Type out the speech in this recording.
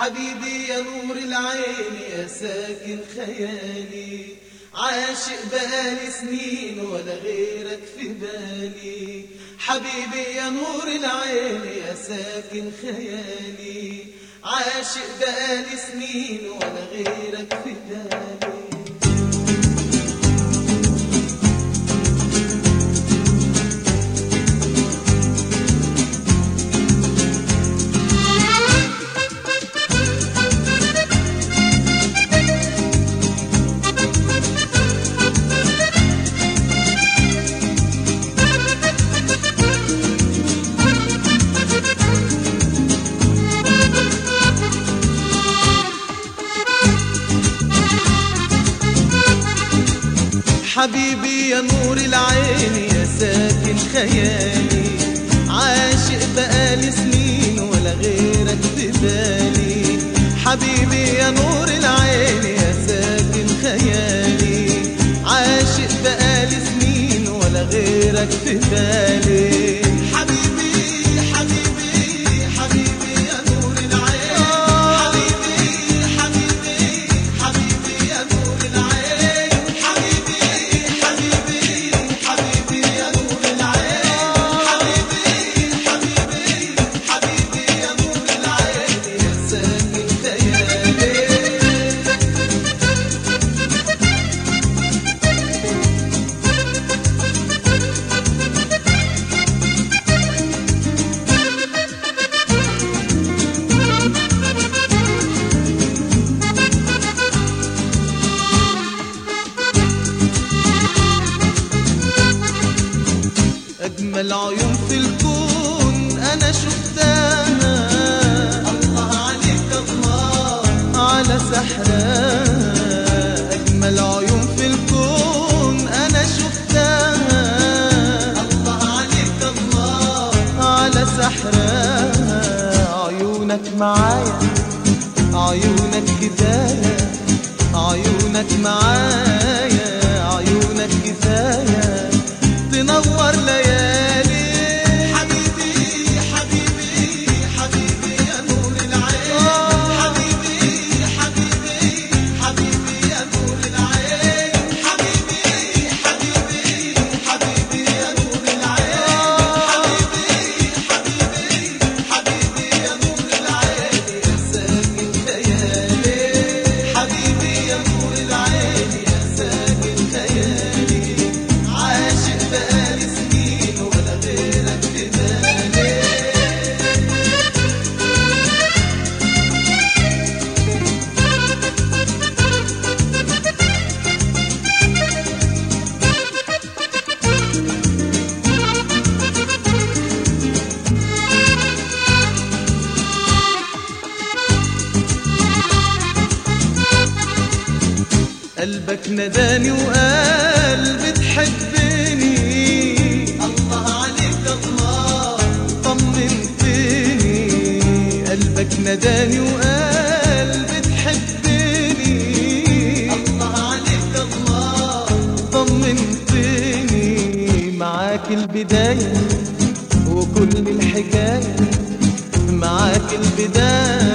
حبيبي يا نور العين يا ساكن خيالي، عاشق بقالي سنين ولا غيرك في بالي. حبيبي يا نور العين يا ساكن خيالي، عاشق بقالي سنين ولا غيرك في بالي. حبيبي يا نور العين يا ساكن خيالي، عاشق بقالي سنين ولا غيرك في بالي. حبيبي يا نور العين يا ساكن خيالي، عاشق بقالي سنين ولا غيرك في بالي. أجمل عيون في الكون أنا شفتها، الله عليك الله على سحرها. أجمل عيون في الكون أنا شفتها، الله عليك الله على سحرها. عيونك معايا عيونك كفاية، عيونك معايا عيونك كفاية تنور ليالي. حبيبي حبيبي حبيبي يا نور العين، حبيبي حبيبي حبيبي يا نور العين، حبيبي حبيبي حبيبي يا نور العين، حبيبي حبيبي حبيبي يا نور العين يا ساكن خيالي. حبيبي يا نور العين يا ساكن خيالي، عاشق بقالي سنين ولا غيرك في بالي. قلبك نداني وقال بتحبني، الله عليك الله طمنتني. قلبك نداني وقال بتحبني، الله عليك الله طمنتني. معاك البداية وكل الحكاية، معاك البداية